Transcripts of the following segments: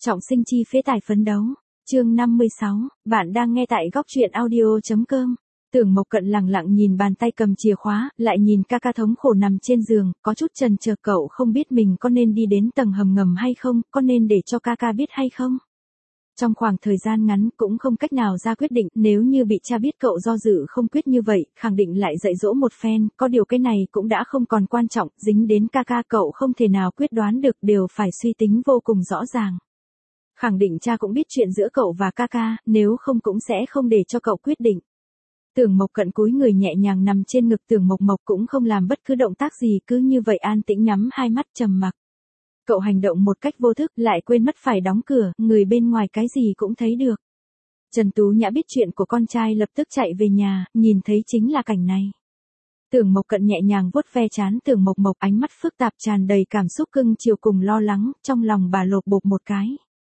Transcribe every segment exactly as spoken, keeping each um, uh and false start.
Trọng sinh chi phế tài phấn đấu. Chương năm mươi sáu, bạn đang nghe tại góc truyện audio.com. Tưởng Mộc Cận lặng lặng nhìn bàn tay cầm chìa khóa, lại nhìn ca ca thống khổ nằm trên giường, có chút chần chờ cậu không biết mình có nên đi đến tầng hầm ngầm hay không, có nên để cho ca ca biết hay không. Trong khoảng thời gian ngắn cũng không cách nào ra quyết định, nếu như bị cha biết cậu do dự không quyết như vậy, khẳng định lại dạy dỗ một phen, có điều cái này cũng đã không còn quan trọng, dính đến ca ca cậu không thể nào quyết đoán được, đều phải suy tính vô cùng rõ ràng. Khẳng định cha cũng biết chuyện giữa cậu và ca ca, nếu không cũng sẽ không để cho cậu quyết định. Tưởng Mộc Cận cúi người nhẹ nhàng nằm trên ngực Tưởng Mộc Mộc cũng không làm bất cứ động tác gì, cứ như vậy an tĩnh nhắm hai mắt trầm mặc. Cậu hành động một cách vô thức, lại quên mất phải đóng cửa, người bên ngoài cái gì cũng thấy được. Trần Tú Nhã biết chuyện của con trai lập tức chạy về nhà, nhìn thấy chính là cảnh này. Tưởng Mộc Cận nhẹ nhàng vuốt ve trán Tưởng Mộc Mộc, ánh mắt phức tạp tràn đầy cảm xúc cưng chiều cùng lo lắng, trong lòng bà lột bột một cái.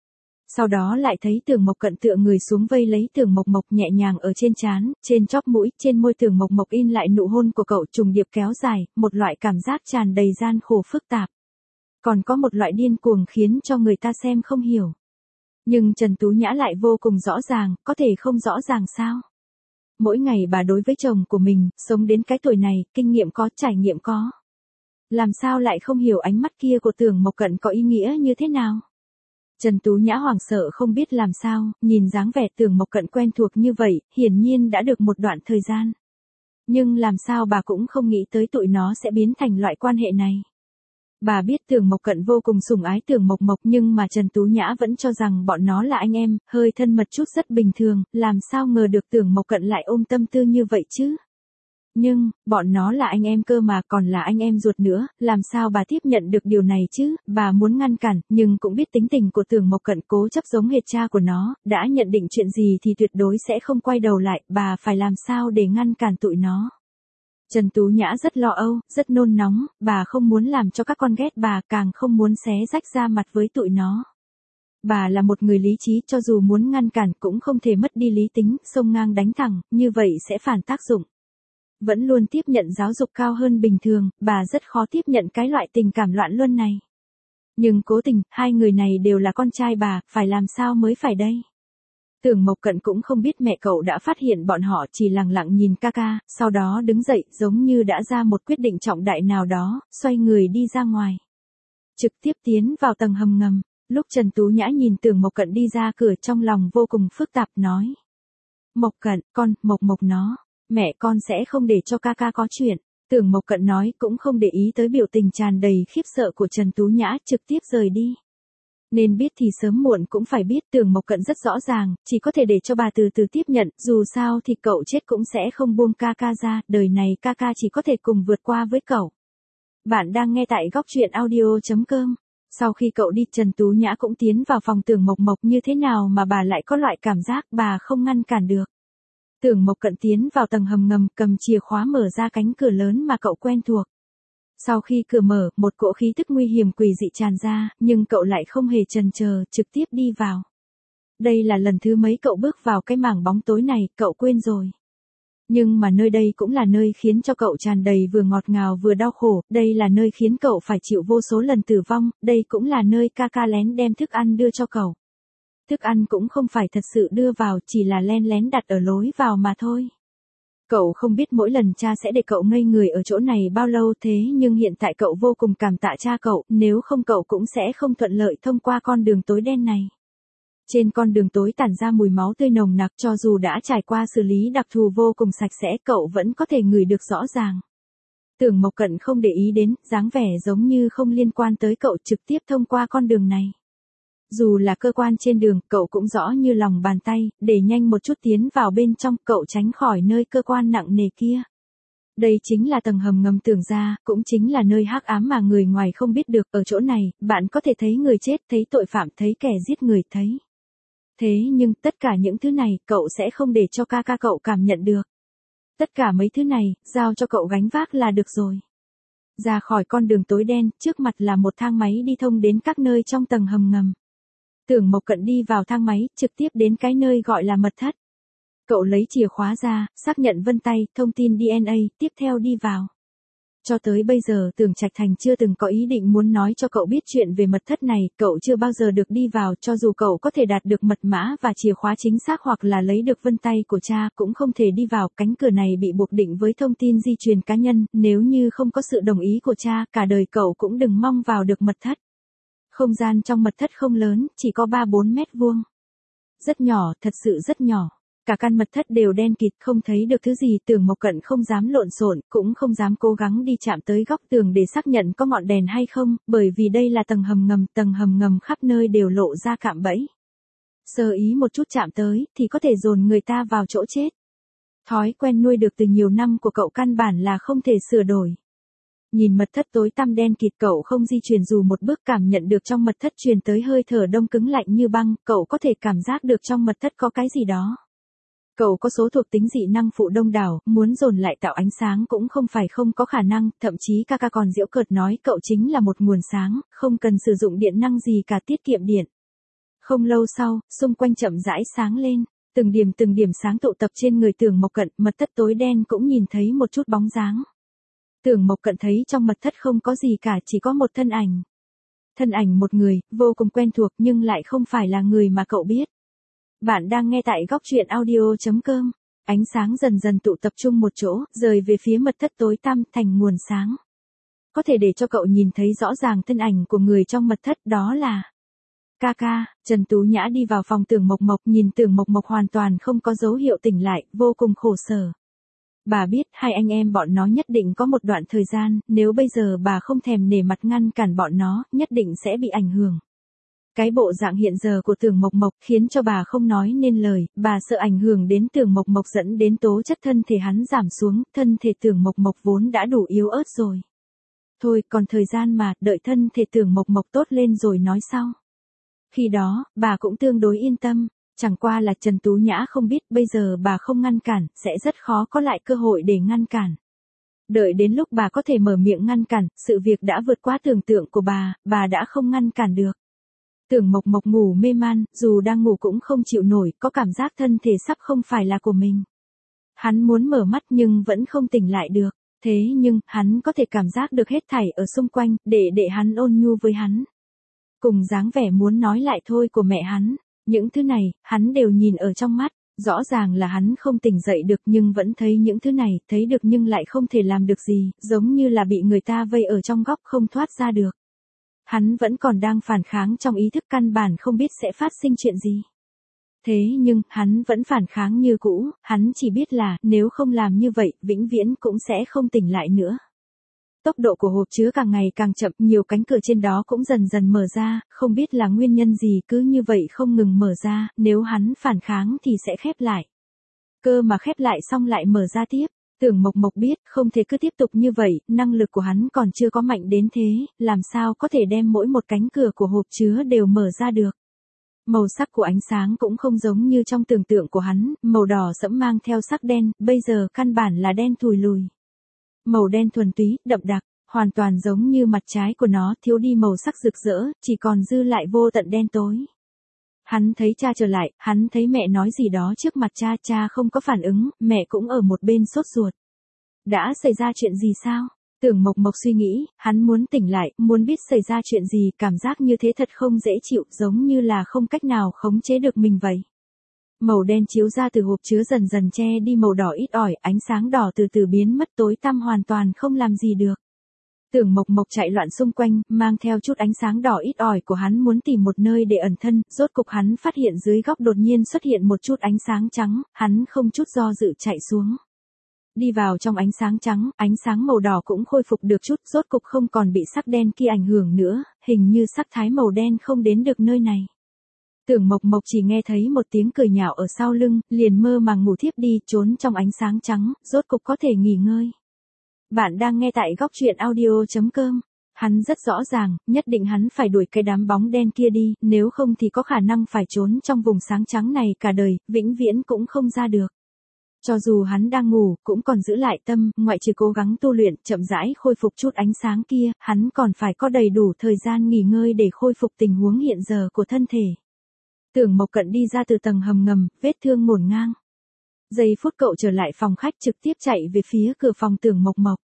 Sau đó lại thấy Tưởng Mộc Cận tựa người xuống vây lấy Tưởng Mộc Mộc nhẹ nhàng ở trên trán, trên chóp mũi, trên môi Tưởng Mộc Mộc in lại nụ hôn của cậu trùng điệp kéo dài, một loại cảm giác tràn đầy gian khổ phức tạp. Còn có một loại điên cuồng khiến cho người ta xem không hiểu. Nhưng Trần Tú Nhã lại vô cùng rõ ràng, có thể không rõ ràng sao? Mỗi ngày bà đối với chồng của mình, sống đến cái tuổi này, kinh nghiệm có, trải nghiệm có. Làm sao lại không hiểu ánh mắt kia của Tưởng Mộc Cận có ý nghĩa như thế nào? Trần Tú Nhã hoảng sợ không biết làm sao, nhìn dáng vẻ Tưởng Mộc Cận quen thuộc như vậy, hiển nhiên đã được một đoạn thời gian. Nhưng làm sao bà cũng không nghĩ tới tụi nó sẽ biến thành loại quan hệ này. Bà biết Tưởng Mộc Cận vô cùng sủng ái Tưởng Mộc Mộc, nhưng mà Trần Tú Nhã vẫn cho rằng bọn nó là anh em, hơi thân mật chút rất bình thường, làm sao ngờ được Tưởng Mộc Cận lại ôm tâm tư như vậy chứ. Nhưng, bọn nó là anh em cơ mà, còn là anh em ruột nữa, làm sao bà tiếp nhận được điều này chứ, bà muốn ngăn cản, nhưng cũng biết tính tình của Tưởng Mộc Cận cố chấp giống hệt cha của nó, đã nhận định chuyện gì thì tuyệt đối sẽ không quay đầu lại, bà phải làm sao để ngăn cản tụi nó. Trần Tú Nhã rất lo âu, rất nôn nóng, bà không muốn làm cho các con ghét bà, càng không muốn xé rách ra mặt với tụi nó. Bà là một người lý trí, cho dù muốn ngăn cản cũng không thể mất đi lý tính, xông ngang đánh thẳng, như vậy sẽ phản tác dụng. Vẫn luôn tiếp nhận giáo dục cao hơn bình thường, bà rất khó tiếp nhận cái loại tình cảm loạn luân này. Nhưng cố tình, hai người này đều là con trai bà, phải làm sao mới phải đây? Tưởng Mộc Cận cũng không biết mẹ cậu đã phát hiện bọn họ, chỉ lặng lặng nhìn ca ca, sau đó đứng dậy, giống như đã ra một quyết định trọng đại nào đó, xoay người đi ra ngoài. Trực tiếp tiến vào tầng hầm ngầm, lúc Trần Tú Nhã nhìn Tưởng Mộc Cận đi ra cửa trong lòng vô cùng phức tạp nói. Mộc Cận, con, Mộc Mộc nó, mẹ con sẽ không để cho ca ca có chuyện. Tưởng Mộc Cận nói cũng không để ý tới biểu tình tràn đầy khiếp sợ của Trần Tú Nhã, trực tiếp rời đi. Nên biết thì sớm muộn cũng phải biết, Tưởng Mộc Cận rất rõ ràng, chỉ có thể để cho bà từ từ tiếp nhận, dù sao thì cậu chết cũng sẽ không buông ca ca ra, đời này ca ca chỉ có thể cùng vượt qua với cậu. Bạn đang nghe tại góc truyện audio.com. Sau khi cậu đi, Trần Tú Nhã cũng tiến vào phòng Tưởng Mộc Mộc, như thế nào mà bà lại có loại cảm giác bà không ngăn cản được. Tưởng Mộc Cận tiến vào tầng hầm ngầm, cầm chìa khóa mở ra cánh cửa lớn mà cậu quen thuộc. Sau khi cửa mở, một cỗ khí tức nguy hiểm quỷ dị tràn ra, nhưng cậu lại không hề chần chờ, trực tiếp đi vào. Đây là lần thứ mấy cậu bước vào cái mảng bóng tối này, cậu quên rồi. Nhưng mà nơi đây cũng là nơi khiến cho cậu tràn đầy vừa ngọt ngào vừa đau khổ, đây là nơi khiến cậu phải chịu vô số lần tử vong, đây cũng là nơi ca ca lén đem thức ăn đưa cho cậu. Thức ăn cũng không phải thật sự đưa vào, chỉ là len lén đặt ở lối vào mà thôi. Cậu không biết mỗi lần cha sẽ để cậu ngây người ở chỗ này bao lâu, thế nhưng hiện tại cậu vô cùng cảm tạ cha cậu, nếu không cậu cũng sẽ không thuận lợi thông qua con đường tối đen này. Trên con đường tối tản ra mùi máu tươi nồng nặc, cho dù đã trải qua xử lý đặc thù vô cùng sạch sẽ, cậu vẫn có thể ngửi được rõ ràng. Tưởng Mộc Cận không để ý đến, dáng vẻ giống như không liên quan tới cậu, trực tiếp thông qua con đường này. Dù là cơ quan trên đường, cậu cũng rõ như lòng bàn tay, để nhanh một chút tiến vào bên trong, cậu tránh khỏi nơi cơ quan nặng nề kia. Đây chính là tầng hầm ngầm Tưởng gia, cũng chính là nơi hắc ám mà người ngoài không biết được, ở chỗ này, bạn có thể thấy người chết, thấy tội phạm, thấy kẻ giết người, thấy. Thế nhưng, tất cả những thứ này, cậu sẽ không để cho ca ca cậu cảm nhận được. Tất cả mấy thứ này, giao cho cậu gánh vác là được rồi. Ra khỏi con đường tối đen, trước mặt là một thang máy đi thông đến các nơi trong tầng hầm ngầm. Tưởng Mộc Cận đi vào thang máy, trực tiếp đến cái nơi gọi là mật thất. Cậu lấy chìa khóa ra, xác nhận vân tay, thông tin đê en a, tiếp theo đi vào. Cho tới bây giờ Tưởng Trạch Thành chưa từng có ý định muốn nói cho cậu biết chuyện về mật thất này, cậu chưa bao giờ được đi vào, cho dù cậu có thể đạt được mật mã và chìa khóa chính xác hoặc là lấy được vân tay của cha, cũng không thể đi vào, cánh cửa này bị buộc định với thông tin di truyền cá nhân, nếu như không có sự đồng ý của cha, cả đời cậu cũng đừng mong vào được mật thất. Không gian trong mật thất không lớn, chỉ có ba bốn mét vuông. Rất nhỏ, thật sự rất nhỏ. Cả căn mật thất đều đen kịt, không thấy được thứ gì, Tưởng Mộc Cận không dám lộn xộn, cũng không dám cố gắng đi chạm tới góc tường để xác nhận có ngọn đèn hay không, bởi vì đây là tầng hầm ngầm, tầng hầm ngầm khắp nơi đều lộ ra cạm bẫy. Sơ ý một chút chạm tới, thì có thể dồn người ta vào chỗ chết. Thói quen nuôi được từ nhiều năm của cậu căn bản là không thể sửa đổi. Nhìn mật thất tối tăm đen kịt, cậu không di chuyển dù một bước, cảm nhận được trong mật thất truyền tới hơi thở đông cứng lạnh như băng, cậu có thể cảm giác được trong mật thất có cái gì đó. Cậu có số thuộc tính dị năng phụ đông đảo, muốn dồn lại tạo ánh sáng cũng không phải không có khả năng, thậm chí Kaka còn giễu cợt nói cậu chính là một nguồn sáng, không cần sử dụng điện năng gì cả, tiết kiệm điện. Không lâu sau, xung quanh chậm rãi sáng lên, từng điểm từng điểm sáng tụ tập trên người Tưởng Mộc Cận, mật thất tối đen cũng nhìn thấy một chút bóng dáng. Tưởng Mộc Cận thấy trong mật thất không có gì cả, chỉ có một thân ảnh. Thân ảnh một người, vô cùng quen thuộc nhưng lại không phải là người mà cậu biết. Bạn đang nghe tại góc truyện audio chấm com. Ánh sáng dần dần tụ tập trung một chỗ, rời về phía mật thất tối tăm thành nguồn sáng. Có thể để cho cậu nhìn thấy rõ ràng thân ảnh của người trong mật thất, đó là Kaka. Trần Tú Nhã đi vào phòng Tưởng Mộc Mộc, nhìn Tưởng Mộc Mộc hoàn toàn không có dấu hiệu tỉnh lại, vô cùng khổ sở. Bà biết hai anh em bọn nó nhất định có một đoạn thời gian, nếu bây giờ bà không thèm nể mặt ngăn cản bọn nó, nhất định sẽ bị ảnh hưởng. Cái bộ dạng hiện giờ của Tưởng Mộc Mộc khiến cho bà không nói nên lời, bà sợ ảnh hưởng đến Tưởng Mộc Mộc dẫn đến tố chất thân thể hắn giảm xuống, thân thể Tưởng Mộc Mộc vốn đã đủ yếu ớt rồi. Thôi, còn thời gian mà, đợi thân thể Tưởng Mộc Mộc tốt lên rồi nói sau. Khi đó, bà cũng tương đối yên tâm, chẳng qua là Trần Tú Nhã không biết bây giờ bà không ngăn cản, sẽ rất khó có lại cơ hội để ngăn cản. Đợi đến lúc bà có thể mở miệng ngăn cản, sự việc đã vượt quá tưởng tượng của bà, bà đã không ngăn cản được. Tưởng Mộc Mộc ngủ mê man, dù đang ngủ cũng không chịu nổi, có cảm giác thân thể sắp không phải là của mình. Hắn muốn mở mắt nhưng vẫn không tỉnh lại được, thế nhưng, hắn có thể cảm giác được hết thảy ở xung quanh, để để hắn ôn nhu với hắn. Cùng dáng vẻ muốn nói lại thôi của mẹ hắn, những thứ này, hắn đều nhìn ở trong mắt, rõ ràng là hắn không tỉnh dậy được nhưng vẫn thấy những thứ này, thấy được nhưng lại không thể làm được gì, giống như là bị người ta vây ở trong góc không thoát ra được. Hắn vẫn còn đang phản kháng trong ý thức, căn bản không biết sẽ phát sinh chuyện gì. Thế nhưng, hắn vẫn phản kháng như cũ, hắn chỉ biết là, nếu không làm như vậy, vĩnh viễn cũng sẽ không tỉnh lại nữa. Tốc độ của hộp chứa càng ngày càng chậm, nhiều cánh cửa trên đó cũng dần dần mở ra, không biết là nguyên nhân gì cứ như vậy không ngừng mở ra, nếu hắn phản kháng thì sẽ khép lại. Cơ mà khép lại xong lại mở ra tiếp. Tưởng Mộc Mộc biết, không thể cứ tiếp tục như vậy, năng lực của hắn còn chưa có mạnh đến thế, làm sao có thể đem mỗi một cánh cửa của hộp chứa đều mở ra được. Màu sắc của ánh sáng cũng không giống như trong tưởng tượng của hắn, màu đỏ sẫm mang theo sắc đen, bây giờ căn bản là đen thùi lùi. Màu đen thuần túy, đậm đặc, hoàn toàn giống như mặt trái của nó, thiếu đi màu sắc rực rỡ, chỉ còn dư lại vô tận đen tối. Hắn thấy cha trở lại, hắn thấy mẹ nói gì đó trước mặt cha, cha không có phản ứng, mẹ cũng ở một bên sốt ruột. Đã xảy ra chuyện gì sao? Tưởng Mộc Mộc suy nghĩ, hắn muốn tỉnh lại, muốn biết xảy ra chuyện gì, cảm giác như thế thật không dễ chịu, giống như là không cách nào khống chế được mình vậy. Màu đen chiếu ra từ hộp chứa dần dần che đi màu đỏ ít ỏi, ánh sáng đỏ từ từ biến mất, tối tăm hoàn toàn không làm gì được. Tưởng Mộc Mộc chạy loạn xung quanh, mang theo chút ánh sáng đỏ ít ỏi của hắn muốn tìm một nơi để ẩn thân, rốt cục hắn phát hiện dưới góc đột nhiên xuất hiện một chút ánh sáng trắng, hắn không chút do dự chạy xuống. Đi vào trong ánh sáng trắng, ánh sáng màu đỏ cũng khôi phục được chút, rốt cục không còn bị sắc đen kia ảnh hưởng nữa, hình như sắc thái màu đen không đến được nơi này. Tưởng Mộc Mộc chỉ nghe thấy một tiếng cười nhạo ở sau lưng, liền mơ màng ngủ thiếp đi, trốn trong ánh sáng trắng, rốt cục có thể nghỉ ngơi. Bạn đang nghe tại góc truyện audio chấm com. Hắn rất rõ ràng, nhất định hắn phải đuổi cái đám bóng đen kia đi, nếu không thì có khả năng phải trốn trong vùng sáng trắng này cả đời, vĩnh viễn cũng không ra được. Cho dù hắn đang ngủ, cũng còn giữ lại tâm, ngoại trừ cố gắng tu luyện, chậm rãi khôi phục chút ánh sáng kia, hắn còn phải có đầy đủ thời gian nghỉ ngơi để khôi phục tình huống hiện giờ của thân thể. Tưởng Mộc Cận đi ra từ tầng hầm ngầm, vết thương ngổn ngang. Giây phút cậu trở lại phòng khách trực tiếp chạy về phía cửa phòng Tưởng Mộc Mộc.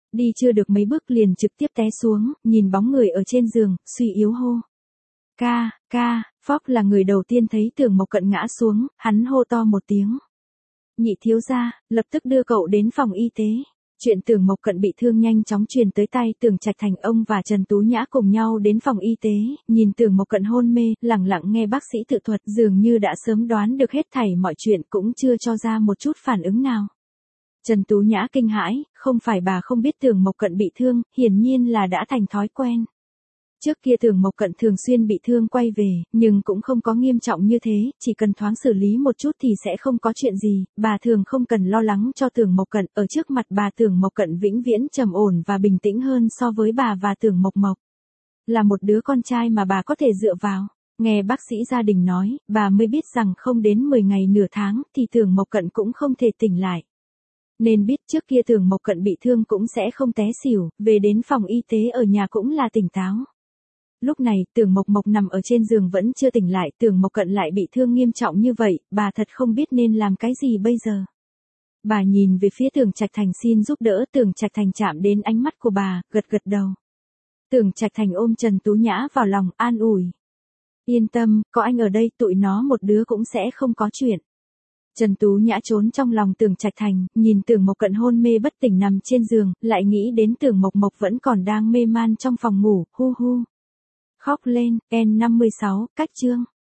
Đi chưa được mấy bước liền trực tiếp té xuống, nhìn bóng người ở trên giường, suy yếu hô. Ca, ca, Phóc là người đầu tiên thấy Tưởng Mộc Cận ngã xuống, hắn hô to một tiếng. Nhị thiếu gia, lập tức đưa cậu đến phòng y tế. Chuyện Tưởng Mộc Cận bị thương nhanh chóng truyền tới tay Tưởng Trạch Thành, ông và Trần Tú Nhã cùng nhau đến phòng y tế, nhìn Tưởng Mộc Cận hôn mê, lặng lặng nghe bác sĩ tự thuật, dường như đã sớm đoán được hết thảy mọi chuyện, cũng chưa cho ra một chút phản ứng nào. Trần Tú Nhã kinh hãi, không phải bà không biết Tưởng Mộc Cận bị thương, hiển nhiên là đã thành thói quen. Trước kia Tưởng Mộc Cận thường xuyên bị thương quay về, nhưng cũng không có nghiêm trọng như thế, chỉ cần thoáng xử lý một chút thì sẽ không có chuyện gì, bà thường không cần lo lắng cho Tưởng Mộc Cận, ở trước mặt bà Tưởng Mộc Cận vĩnh viễn trầm ổn và bình tĩnh hơn so với bà và Tưởng Mộc Mộc. Là một đứa con trai mà bà có thể dựa vào. Nghe bác sĩ gia đình nói, bà mới biết rằng không đến mười ngày nửa tháng thì Tưởng Mộc Cận cũng không thể tỉnh lại. Nên biết trước kia Tưởng Mộc Cận bị thương cũng sẽ không té xỉu, về đến phòng y tế ở nhà cũng là tỉnh táo. Lúc này, Tưởng Mộc Mộc nằm ở trên giường vẫn chưa tỉnh lại, Tưởng Mộc Cận lại bị thương nghiêm trọng như vậy, bà thật không biết nên làm cái gì bây giờ. Bà nhìn về phía Tưởng Trạch Thành xin giúp đỡ, Tưởng Trạch Thành chạm đến ánh mắt của bà, gật gật đầu. Tưởng Trạch Thành ôm Trần Tú Nhã vào lòng, an ủi. Yên tâm, có anh ở đây, tụi nó một đứa cũng sẽ không có chuyện. Trần Tú Nhã trốn trong lòng Tưởng Trạch Thành, nhìn Tưởng Mộc Cận hôn mê bất tỉnh nằm trên giường, lại nghĩ đến Tưởng Mộc Mộc vẫn còn đang mê man trong phòng ngủ, hu hu. Khóc lên, N năm mươi sáu, cách chương.